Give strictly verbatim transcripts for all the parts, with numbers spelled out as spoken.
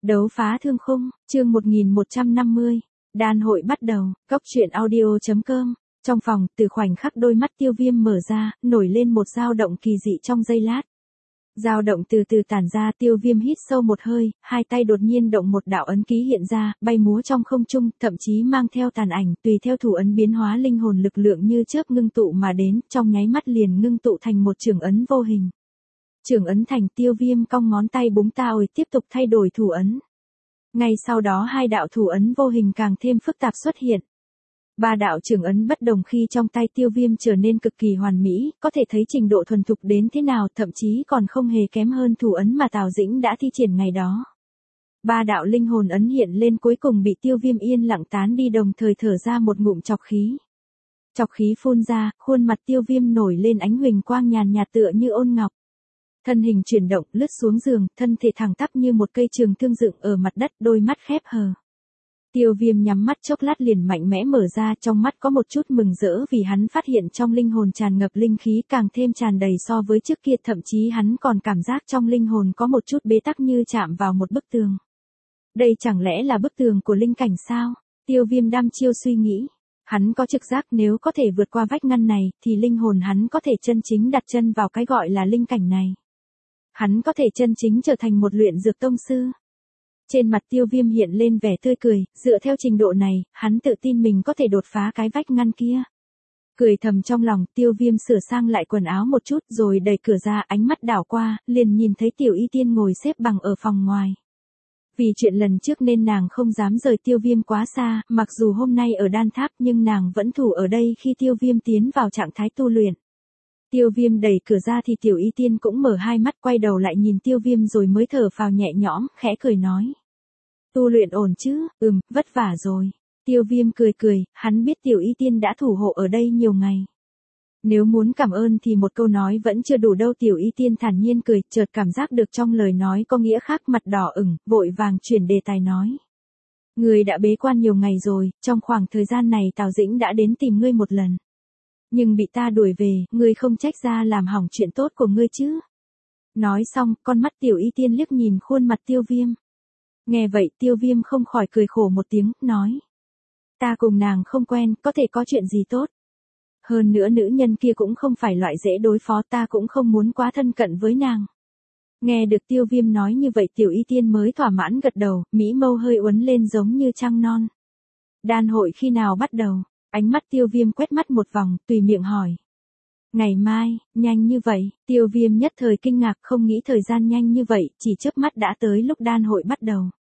Đấu phá thương khung, chương một nghìn một trăm năm mươi. Đan hội bắt đầu, góc truyện audio.com. Trong phòng, từ khoảnh khắc đôi mắt Tiêu Viêm mở ra, nổi lên một dao động kỳ dị trong giây lát. Dao động từ từ tản ra, Tiêu Viêm hít sâu một hơi, hai tay đột nhiên động một đạo ấn ký hiện ra, bay múa trong không trung, thậm chí mang theo tàn ảnh, tùy theo thủ ấn biến hóa linh hồn lực lượng như chớp ngưng tụ mà đến, trong nháy mắt liền ngưng tụ thành một trường ấn vô hình. Trường ấn thành, Tiêu Viêm cong ngón tay búng ta ôi tiếp tục thay đổi thủ ấn. Ngay sau đó hai đạo thủ ấn vô hình càng thêm phức tạp xuất hiện. Ba đạo trường ấn bất đồng khi trong tay Tiêu Viêm trở nên cực kỳ hoàn mỹ, có thể thấy trình độ thuần thục đến thế nào, thậm chí còn không hề kém hơn thủ ấn mà Tào Dĩnh đã thi triển ngày đó. Ba đạo linh hồn ấn hiện lên cuối cùng bị Tiêu Viêm yên lặng tán đi, đồng thời thở ra một ngụm trọc khí. Trọc khí phun ra, khuôn mặt Tiêu Viêm nổi lên ánh huỳnh quang nhàn nhạt tựa như ôn ngọc. Thân hình chuyển động, lướt xuống giường, thân thể thẳng tắp như một cây trường thương dựng ở mặt đất, đôi mắt khép hờ. Tiêu Viêm nhắm mắt chốc lát liền mạnh mẽ mở ra, trong mắt có một chút mừng rỡ vì hắn phát hiện trong linh hồn tràn ngập linh khí càng thêm tràn đầy so với trước kia, thậm chí hắn còn cảm giác trong linh hồn có một chút bế tắc như chạm vào một bức tường. Đây chẳng lẽ là bức tường của linh cảnh sao? Tiêu Viêm đăm chiêu suy nghĩ. Hắn có trực giác nếu có thể vượt qua vách ngăn này, thì linh hồn hắn có thể chân chính đặt chân vào cái gọi là linh cảnh này. Hắn có thể chân chính trở thành một luyện dược tông sư. Trên mặt Tiêu Viêm hiện lên vẻ tươi cười, dựa theo trình độ này, hắn tự tin mình có thể đột phá cái vách ngăn kia. Cười thầm trong lòng, Tiêu Viêm sửa sang lại quần áo một chút rồi đẩy cửa ra, ánh mắt đảo qua, liền nhìn thấy Tiểu Y Tiên ngồi xếp bằng ở phòng ngoài. Vì chuyện lần trước nên nàng không dám rời Tiêu Viêm quá xa, mặc dù hôm nay ở Đan Tháp nhưng nàng vẫn thủ ở đây khi Tiêu Viêm tiến vào trạng thái tu luyện. Tiêu Viêm đẩy cửa ra thì Tiểu Y Tiên cũng mở hai mắt, quay đầu lại nhìn Tiêu Viêm rồi mới thở phào nhẹ nhõm, khẽ cười nói. Tu luyện ổn chứ? Ừm, vất vả rồi. Tiêu Viêm cười cười, hắn biết Tiểu Y Tiên đã thủ hộ ở đây nhiều ngày. Nếu muốn cảm ơn thì một câu nói vẫn chưa đủ đâu. Tiểu Y Tiên thản nhiên cười, chợt cảm giác được trong lời nói có nghĩa khác, mặt đỏ ửng, vội vàng chuyển đề tài nói. Ngươi đã bế quan nhiều ngày rồi, trong khoảng thời gian này Tào Dĩnh đã đến tìm ngươi một lần. Nhưng bị ta đuổi về, ngươi không trách ra làm hỏng chuyện tốt của ngươi chứ? Nói xong, con mắt Tiểu Y Tiên liếc nhìn khuôn mặt Tiêu Viêm. Nghe vậy Tiêu Viêm không khỏi cười khổ một tiếng, nói. Ta cùng nàng không quen, có thể có chuyện gì tốt. Hơn nữa nữ nhân kia cũng không phải loại dễ đối phó, ta cũng không muốn quá thân cận với nàng. Nghe được Tiêu Viêm nói như vậy Tiểu Y Tiên mới thỏa mãn gật đầu, mỹ mâu hơi uốn lên giống như trăng non. Đan hội khi nào bắt đầu? Ánh mắt Tiêu Viêm quét mắt một vòng, tùy miệng hỏi. Ngày mai, nhanh như vậy, Tiêu Viêm nhất thời kinh ngạc, không nghĩ thời gian nhanh như vậy, chỉ chớp mắt đã tới lúc đan hội bắt đầu.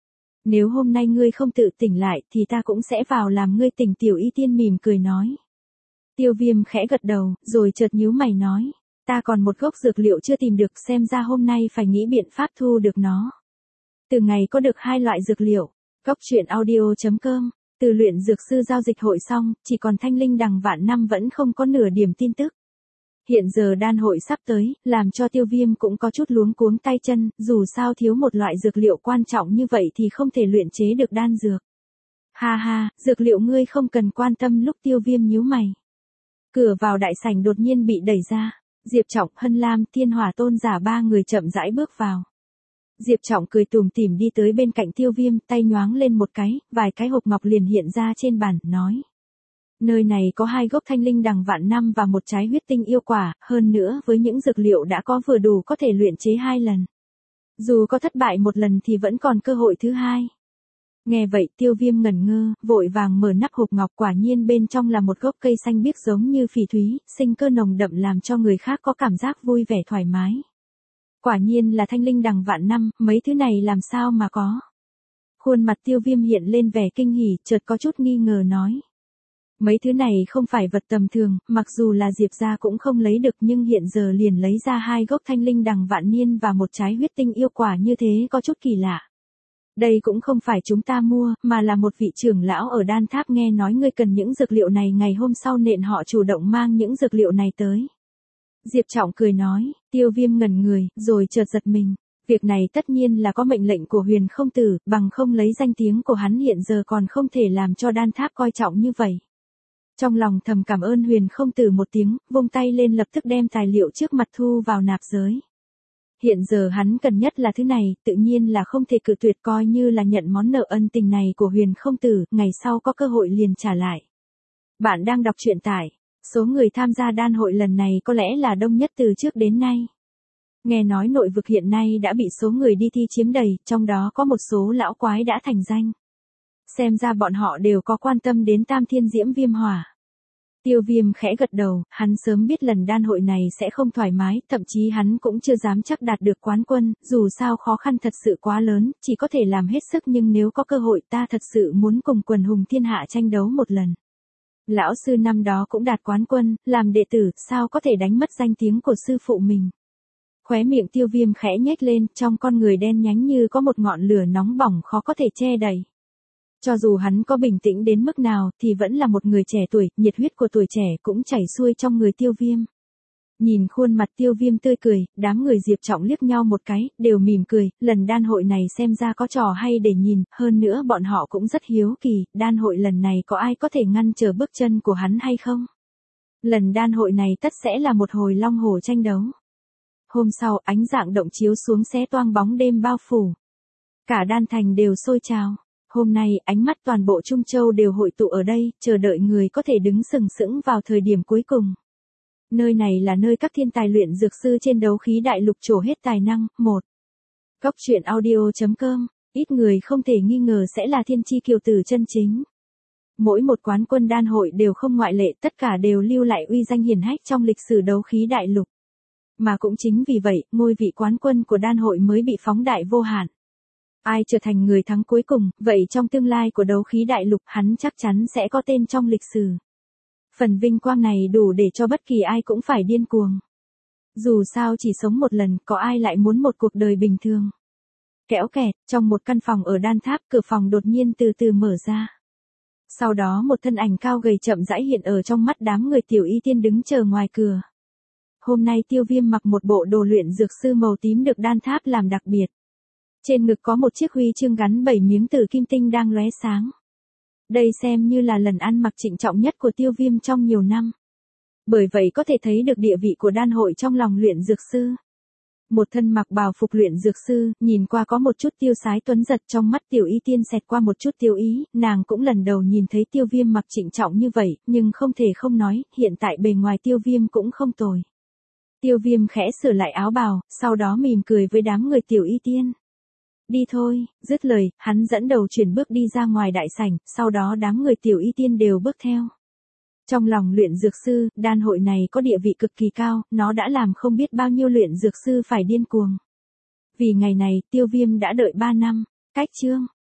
Nếu hôm nay ngươi không tự tỉnh lại thì ta cũng sẽ vào làm ngươi tỉnh. Tiểu Y Tiên mỉm cười nói. Tiêu Viêm khẽ gật đầu, rồi chợt nhíu mày nói. Ta còn một gốc dược liệu chưa tìm được, xem ra hôm nay phải nghĩ biện pháp thu được nó. Từ ngày có được hai loại dược liệu, góc truyện audio.com. Từ luyện dược sư giao dịch hội xong, chỉ còn Thanh Linh Đằng Vạn Năm vẫn không có nửa điểm tin tức. Hiện giờ đan hội sắp tới, làm cho Tiêu Viêm cũng có chút luống cuống tay chân, dù sao thiếu một loại dược liệu quan trọng như vậy thì không thể luyện chế được đan dược. Ha ha, dược liệu ngươi không cần quan tâm. Lúc Tiêu Viêm nhíu mày. Cửa vào đại sảnh đột nhiên bị đẩy ra, Diệp Trọng, Hân Lam, Thiên Hỏa Tôn giả ba người chậm rãi bước vào. Diệp Trọng cười tủm tỉm đi tới bên cạnh Tiêu Viêm, tay nhoáng lên một cái, vài cái hộp ngọc liền hiện ra trên bàn, nói. Nơi này có hai gốc Thanh Linh Đằng Vạn Năm và một trái huyết tinh yêu quả, hơn nữa với những dược liệu đã có vừa đủ có thể luyện chế hai lần. Dù có thất bại một lần thì vẫn còn cơ hội thứ hai. Nghe vậy Tiêu Viêm ngẩn ngơ, vội vàng mở nắp hộp ngọc, quả nhiên bên trong là một gốc cây xanh biếc giống như phỉ thúy, sinh cơ nồng đậm làm cho người khác có cảm giác vui vẻ thoải mái. Quả nhiên là Thanh Linh Đằng Vạn Năm, mấy thứ này làm sao mà có. Khuôn mặt Tiêu Viêm hiện lên vẻ kinh hỉ, chợt có chút nghi ngờ nói. Mấy thứ này không phải vật tầm thường, mặc dù là Diệp gia cũng không lấy được, nhưng hiện giờ liền lấy ra hai gốc Thanh Linh Đằng Vạn Niên và một trái huyết tinh yêu quả như thế có chút kỳ lạ. Đây cũng không phải chúng ta mua, mà là một vị trưởng lão ở Đan Tháp nghe nói ngươi cần những dược liệu này, ngày hôm sau nện họ chủ động mang những dược liệu này tới. Diệp Trọng cười nói. Tiêu Viêm ngẩn người, rồi chợt giật mình. Việc này tất nhiên là có mệnh lệnh của Huyền Không Tử, bằng không lấy danh tiếng của hắn hiện giờ còn không thể làm cho Đan Tháp coi trọng như vậy. Trong lòng thầm cảm ơn Huyền Không Tử một tiếng, vung tay lên lập tức đem tài liệu trước mặt thu vào nạp giới. Hiện giờ hắn cần nhất là thứ này, tự nhiên là không thể cự tuyệt, coi như là nhận món nợ ân tình này của Huyền không tử, ngày sau có cơ hội liền trả lại. Bạn đang đọc truyện tại, số người tham gia đan hội lần này có lẽ là đông nhất từ trước đến nay. Nghe nói nội vực hiện nay đã bị số người đi thi chiếm đầy, trong đó có một số lão quái đã thành danh. Xem ra bọn họ đều có quan tâm đến Tam Thiên Diễm Viêm Hỏa. Tiêu Viêm khẽ gật đầu, hắn sớm biết lần đan hội này sẽ không thoải mái, thậm chí hắn cũng chưa dám chắc đạt được quán quân, dù sao khó khăn thật sự quá lớn, chỉ có thể làm hết sức, nhưng nếu có cơ hội ta thật sự muốn cùng quần hùng thiên hạ tranh đấu một lần. Lão sư năm đó cũng đạt quán quân, làm đệ tử, sao có thể đánh mất danh tiếng của sư phụ mình. Khóe miệng Tiêu Viêm khẽ nhếch lên, trong con người đen nhánh như có một ngọn lửa nóng bỏng khó có thể che đậy. Cho dù hắn có bình tĩnh đến mức nào thì vẫn là một người trẻ tuổi, nhiệt huyết của tuổi trẻ cũng chảy xuôi trong người Tiêu Viêm. Nhìn khuôn mặt Tiêu Viêm tươi cười, đám người Diệp Trọng liếc nhau một cái, đều mỉm cười, lần đan hội này xem ra có trò hay để nhìn, hơn nữa bọn họ cũng rất hiếu kỳ, đan hội lần này có ai có thể ngăn trở bước chân của hắn hay không? Lần đan hội này tất sẽ là một hồi long hổ tranh đấu. Hôm sau, ánh dạng động chiếu xuống xé toang bóng đêm bao phủ. Cả đan thành đều sôi trào. Hôm nay, ánh mắt toàn bộ Trung Châu đều hội tụ ở đây, chờ đợi người có thể đứng sừng sững vào thời điểm cuối cùng. Nơi này là nơi các thiên tài luyện dược sư trên đấu khí đại lục trổ hết tài năng. một. Cốc truyện audio chấm com, ít người không thể nghi ngờ sẽ là thiên chi kiều tử chân chính. Mỗi một quán quân đan hội đều không ngoại lệ, tất cả đều lưu lại uy danh hiển hách trong lịch sử đấu khí đại lục. Mà cũng chính vì vậy, ngôi vị quán quân của đan hội mới bị phóng đại vô hạn. Ai trở thành người thắng cuối cùng, vậy trong tương lai của đấu khí đại lục hắn chắc chắn sẽ có tên trong lịch sử. Phần vinh quang này đủ để cho bất kỳ ai cũng phải điên cuồng. Dù sao chỉ sống một lần, có ai lại muốn một cuộc đời bình thường. Kéo kẹt, trong một căn phòng ở đan tháp, cửa phòng đột nhiên từ từ mở ra. Sau đó một thân ảnh cao gầy chậm rãi hiện ở trong mắt đám người Tiểu Y Tiên đứng chờ ngoài cửa. Hôm nay Tiêu Viêm mặc một bộ đồ luyện dược sư màu tím được đan tháp làm đặc biệt. Trên ngực có một chiếc huy chương gắn bảy miếng tử kim tinh đang lóe sáng. Đây xem như là lần ăn mặc trịnh trọng nhất của Tiêu Viêm trong nhiều năm. Bởi vậy có thể thấy được địa vị của đan hội trong lòng luyện dược sư. Một thân mặc bào phục luyện dược sư, nhìn qua có một chút tiêu sái tuấn giật, trong mắt Tiểu Y Tiên xẹt qua một chút tiêu ý, nàng cũng lần đầu nhìn thấy Tiêu Viêm mặc trịnh trọng như vậy, nhưng không thể không nói, hiện tại bề ngoài Tiêu Viêm cũng không tồi. Tiêu Viêm khẽ sửa lại áo bào, sau đó mỉm cười với đám người Tiểu Y Tiên. Đi thôi, dứt lời, hắn dẫn đầu chuyển bước đi ra ngoài đại sảnh, sau đó đám người Tiểu Y Tiên đều bước theo. Trong lòng luyện dược sư, đan hội này có địa vị cực kỳ cao, nó đã làm không biết bao nhiêu luyện dược sư phải điên cuồng. Vì ngày này, Tiêu Viêm đã đợi ba năm, cách chương.